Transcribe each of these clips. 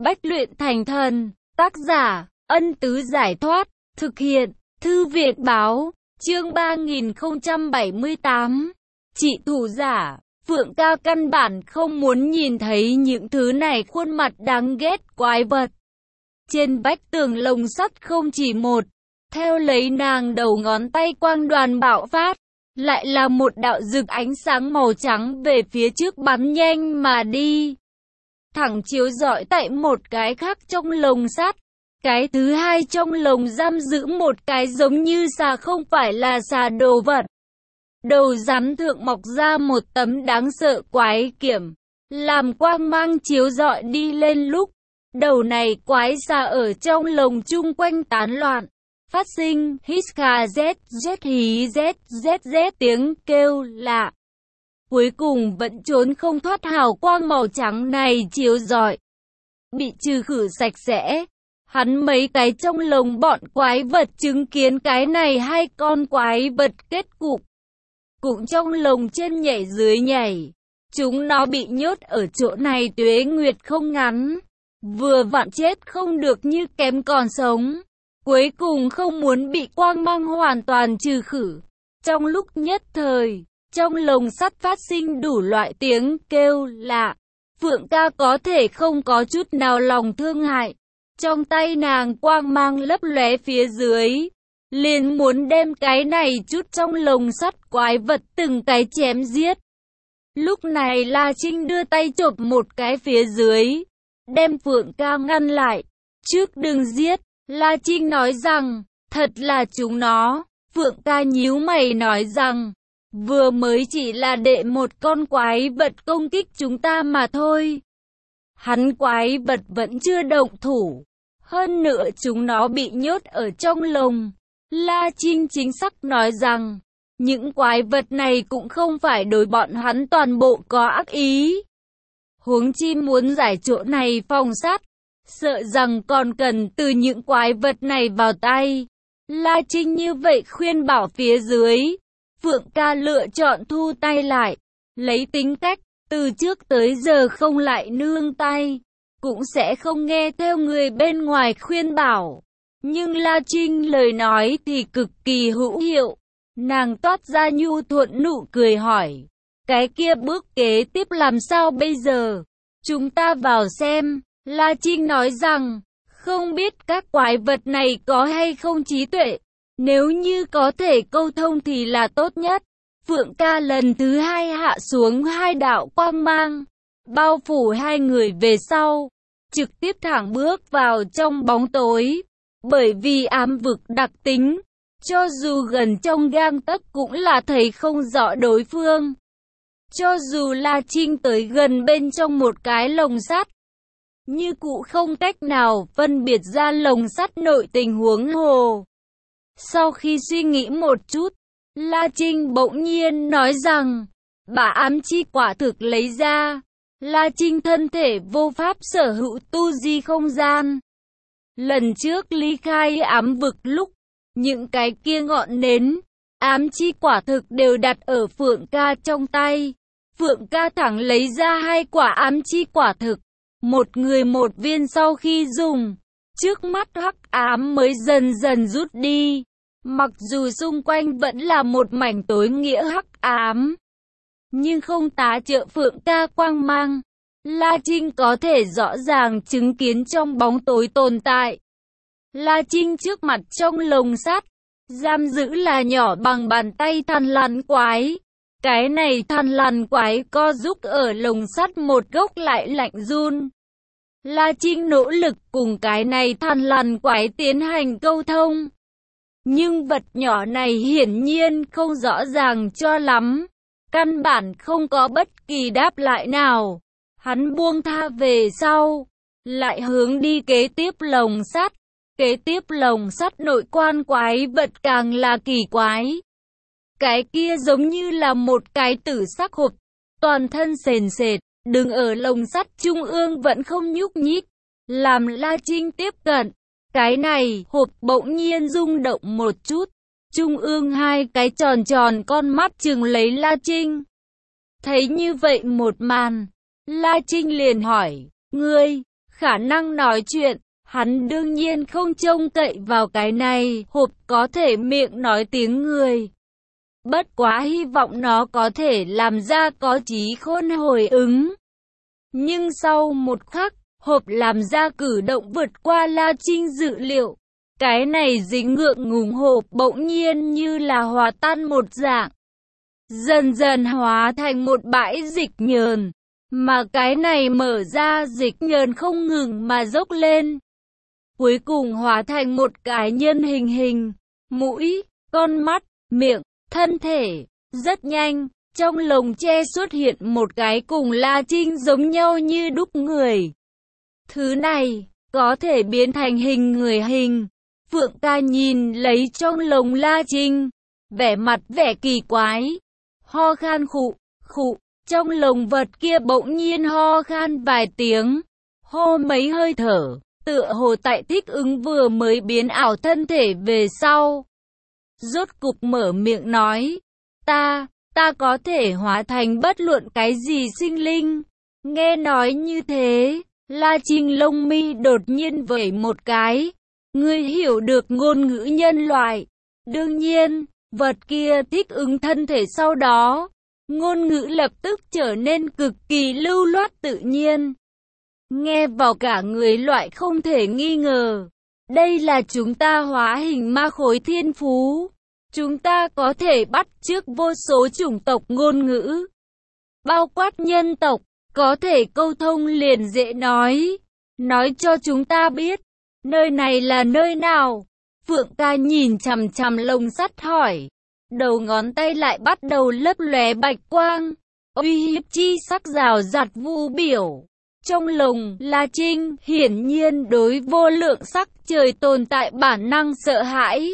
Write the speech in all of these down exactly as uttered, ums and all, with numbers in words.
Bách luyện thành thần, tác giả, Ân Tứ Giải Thoát, thực hiện, Thư Viện Báo, chương ba nghìn không trăm bảy mươi tám. Chị thủ giả, Phượng ca căn bản không muốn nhìn thấy những thứ này, khuôn mặt đáng ghét quái vật. Trên vách tường lồng sắt không chỉ một, theo lấy nàng đầu ngón tay quang đoàn bạo phát, lại là một đạo rực ánh sáng màu trắng về phía trước bắn nhanh mà đi. Thẳng chiếu rọi tại một cái khác trong lồng sắt. Cái thứ hai trong lồng giam giữ một cái giống như xà không phải là xà đồ vật. Đầu rắn thượng mọc ra một tấm đáng sợ quái kiểm, làm quang mang chiếu rọi đi lên lúc. Đầu này quái xà ở trong lồng chung quanh tán loạn, phát sinh hít kha z z hí z z z tiếng kêu lạ. Cuối cùng vẫn trốn không thoát hào quang màu trắng này chiếu rọi, bị trừ khử sạch sẽ. Hắn mấy cái trong lồng bọn quái vật chứng kiến cái này hai con quái vật kết cục, cũng trong lồng trên nhảy dưới nhảy. Chúng nó bị nhốt ở chỗ này tuế nguyệt không ngắn, vừa vặn chết không được như kém còn sống. Cuối cùng không muốn bị quang mang hoàn toàn trừ khử. Trong lúc nhất thời, trong lồng sắt phát sinh đủ loại tiếng kêu lạ. Phượng ca có thể không có chút nào lòng thương hại. Trong tay nàng quang mang lấp lóe phía dưới, liền muốn đem cái này chút trong lồng sắt quái vật từng cái chém giết. Lúc này La Trinh đưa tay chộp một cái phía dưới, đem Phượng ca ngăn lại. Trước đừng giết, La Trinh nói rằng, thật là chúng nó. Phượng ca nhíu mày nói rằng, vừa mới chỉ là để một con quái vật công kích chúng ta mà thôi. Hắn quái vật vẫn chưa động thủ. Hơn nữa chúng nó bị nhốt ở trong lồng. La Trinh chính xác nói rằng, những quái vật này cũng không phải đối bọn hắn toàn bộ có ác ý. Huống chi muốn giải chỗ này phòng sát, sợ rằng còn cần từ những quái vật này vào tay. La Trinh như vậy khuyên bảo phía dưới. Phượng ca lựa chọn thu tay lại, lấy tính cách, từ trước tới giờ không lại nương tay, cũng sẽ không nghe theo người bên ngoài khuyên bảo. Nhưng La Trinh lời nói thì cực kỳ hữu hiệu. Nàng toát ra nhu thuận nụ cười hỏi, cái kia bước kế tiếp làm sao bây giờ? Chúng ta vào xem. La Trinh nói rằng, không biết các quái vật này có hay không trí tuệ. Nếu như có thể câu thông thì là tốt nhất. Phượng ca lần thứ hai hạ xuống hai đạo quang mang, bao phủ hai người về sau, trực tiếp thẳng bước vào trong bóng tối. Bởi vì ám vực đặc tính, cho dù gần trong gang tấc cũng là thấy không rõ đối phương. Cho dù La Trinh tới gần bên trong một cái lồng sắt, như cụ không cách nào phân biệt ra lồng sắt nội tình huống hồ. Sau khi suy nghĩ một chút, La Trinh bỗng nhiên nói rằng, bà ám chi quả thực lấy ra. La Trinh thân thể vô pháp sở hữu tu di không gian. Lần trước ly khai ám vực lúc, những cái kia ngọn nến, ám chi quả thực đều đặt ở Phượng ca trong tay. Phượng ca thẳng lấy ra hai quả ám chi quả thực, một người một viên. Sau khi dùng, trước mắt hắc ám mới dần dần rút đi. Mặc dù xung quanh vẫn là một mảnh tối nghĩa hắc ám, nhưng không tá trợ Phượng ca quang mang. La Trinh có thể rõ ràng chứng kiến trong bóng tối tồn tại. La Trinh trước mặt trong lồng sắt, giam giữ là nhỏ bằng bàn tay thằn lằn quái. Cái này thằn lằn quái co giúp ở lồng sắt một góc lại lạnh run. La Trinh nỗ lực cùng cái này thằn lằn quái tiến hành câu thông. Nhưng vật nhỏ này hiển nhiên không rõ ràng cho lắm, căn bản không có bất kỳ đáp lại nào. Hắn buông tha về sau, lại hướng đi kế tiếp lồng sắt. Kế tiếp lồng sắt nội quan quái vật càng là kỳ quái. Cái kia giống như là một cái tử sắc hộp, toàn thân sền sệt, đứng ở lồng sắt trung ương vẫn không nhúc nhích. Làm La Trinh tiếp cận, cái này hộp bỗng nhiên rung động một chút. Trung ương hai cái tròn tròn con mắt trừng lấy La Trinh. Thấy như vậy một màn, La Trinh liền hỏi, ngươi, khả năng nói chuyện, hắn đương nhiên không trông cậy vào cái này, hộp có thể miệng nói tiếng người. Bất quá hy vọng nó có thể làm ra có trí khôn hồi ứng. Nhưng sau một khắc, hộp làm ra cử động vượt qua La Trinh dự liệu. Cái này dính ngượng ngùng hộp bỗng nhiên như là hòa tan một dạng. Dần dần hóa thành một bãi dịch nhờn. Mà cái này mở ra dịch nhờn không ngừng mà dốc lên. Cuối cùng hóa thành một cái nhân hình hình, mũi, con mắt, miệng, thân thể. Rất nhanh, trong lồng tre xuất hiện một cái cùng La Trinh giống nhau như đúc người. Thứ này, có thể biến thành hình người hình. Phượng Ca nhìn lấy trong lồng La Trinh, vẻ mặt vẻ kỳ quái. Ho khan khụ, khụ, trong lồng vật kia bỗng nhiên ho khan vài tiếng. Hô mấy hơi thở, tựa hồ tại thích ứng vừa mới biến ảo thân thể về sau. Rốt cục mở miệng nói, ta, ta có thể hóa thành bất luận cái gì sinh linh. Nghe nói như thế, La Trinh lông mi đột nhiên vẩy một cái. Ngươi hiểu được ngôn ngữ nhân loại. Đương nhiên, vật kia thích ứng thân thể sau đó. Ngôn ngữ lập tức trở nên cực kỳ lưu loát tự nhiên. Nghe vào cả người loại không thể nghi ngờ. Đây là chúng ta hóa hình ma khối thiên phú. Chúng ta có thể bắt chước vô số chủng tộc ngôn ngữ. Bao quát nhân tộc, có thể câu thông liền dễ nói. Nói cho chúng ta biết, nơi này là nơi nào? Phượng Ca nhìn chằm chằm lồng sắt hỏi. Đầu ngón tay lại bắt đầu lấp lóe bạch quang. Uy hiếp chi sắc rào rạt vu biểu. Trong lồng, La Trinh hiển nhiên đối vô lượng sắc trời tồn tại bản năng sợ hãi.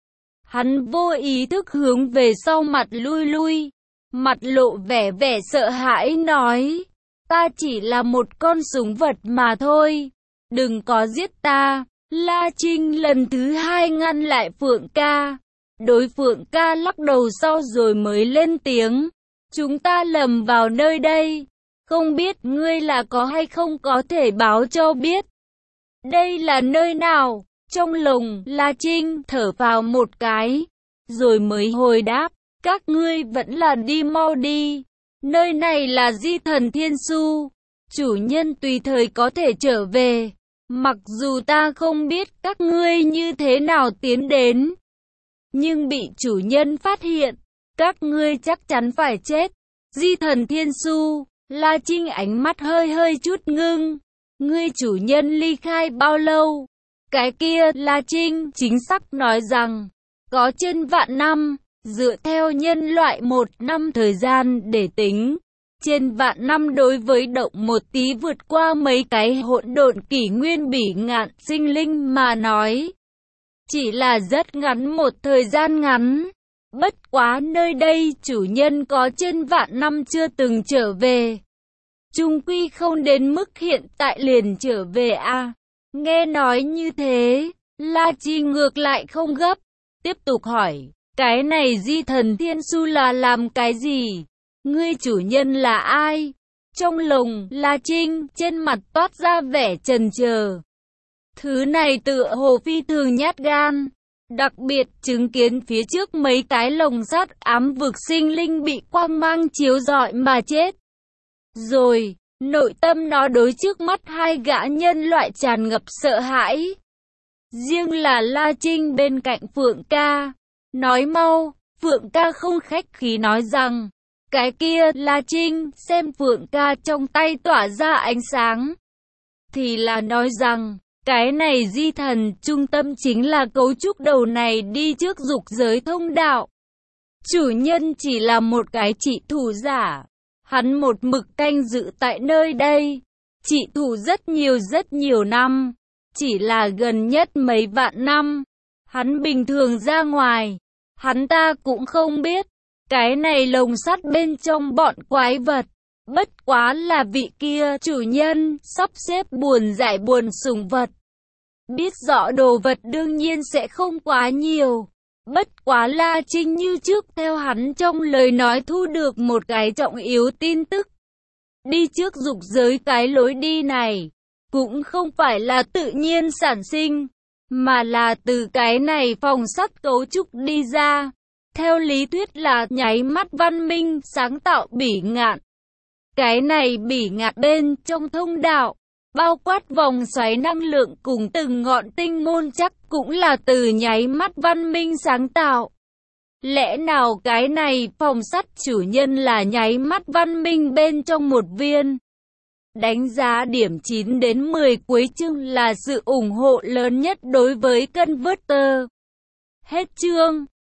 Hắn vô ý thức hướng về sau mặt lui lui. Mặt lộ vẻ vẻ sợ hãi nói. Ta chỉ là một con súng vật mà thôi. Đừng có giết ta. La Trinh lần thứ hai ngăn lại Phượng Ca. Đối Phượng Ca lắc đầu sau rồi mới lên tiếng. Chúng ta lầm vào nơi đây. Không biết ngươi là có hay không có thể báo cho biết. Đây là nơi nào? Trong lồng, La Trinh thở vào một cái. Rồi mới hồi đáp. Các ngươi vẫn là đi mau đi. Nơi này là Di Thần Thiên Su. Chủ nhân tùy thời có thể trở về. Mặc dù ta không biết các ngươi như thế nào tiến đến. Nhưng bị chủ nhân phát hiện. Các ngươi chắc chắn phải chết. Di Thần Thiên Su. La Trinh ánh mắt hơi hơi chút ngưng. Ngươi chủ nhân ly khai bao lâu? Cái kia La Trinh chính xác nói rằng. Có trên vạn năm. Dựa theo nhân loại một năm thời gian để tính. Trên vạn năm đối với động một tí vượt qua mấy cái hỗn độn kỷ nguyên bỉ ngạn sinh linh mà nói. Chỉ là rất ngắn một thời gian ngắn. Bất quá nơi đây chủ nhân có trên vạn năm chưa từng trở về. Chung quy không đến mức hiện tại liền trở về à. Nghe nói như thế, La Chi ngược lại không gấp. Tiếp tục hỏi, cái này Di Thần Thiên Su là làm cái gì? Ngươi chủ nhân là ai? Trong lồng, La Trinh trên mặt toát ra vẻ chần chờ. Thứ này tựa hồ phi thường nhát gan. Đặc biệt chứng kiến phía trước mấy cái lồng sắt ám vực sinh linh bị quang mang chiếu rọi mà chết. Rồi, nội tâm nó đối trước mắt hai gã nhân loại tràn ngập sợ hãi. Riêng là La Trinh bên cạnh Phượng Ca. Nói mau, Phượng Ca không khách khí nói rằng. Cái kia La Trinh xem Phượng Ca trong tay tỏa ra ánh sáng. Thì là nói rằng, cái này Di Thần trung tâm chính là cấu trúc đầu này đi trước dục giới thông đạo. Chủ nhân chỉ là một cái trị thủ giả. Hắn một mực canh giữ tại nơi đây. Trị thủ rất nhiều rất nhiều năm. Chỉ là gần nhất mấy vạn năm. Hắn bình thường ra ngoài. Hắn ta cũng không biết. Cái này lồng sắt bên trong bọn quái vật. Bất quá là vị kia chủ nhân sắp xếp buồn giải buồn sủng vật. Biết rõ đồ vật đương nhiên sẽ không quá nhiều. Bất quá La Trinh như trước theo hắn trong lời nói thu được một cái trọng yếu tin tức. Đi trước dục giới cái lối đi này. cũng không phải là tự nhiên sản sinh, mà là từ cái này phòng sắt cấu trúc đi ra. Theo lý thuyết là nháy mắt văn minh sáng tạo bỉ ngạn. Cái này bỉ ngạn bên trong thông đạo, bao quát vòng xoáy năng lượng cùng từng ngọn tinh môn chắc cũng là từ nháy mắt văn minh sáng tạo. Lẽ nào cái này phòng sắt chủ nhân là nháy mắt văn minh bên trong một viên? Đánh giá điểm chín đến mười cuối chương là sự ủng hộ lớn nhất đối với Converter. Hết chương.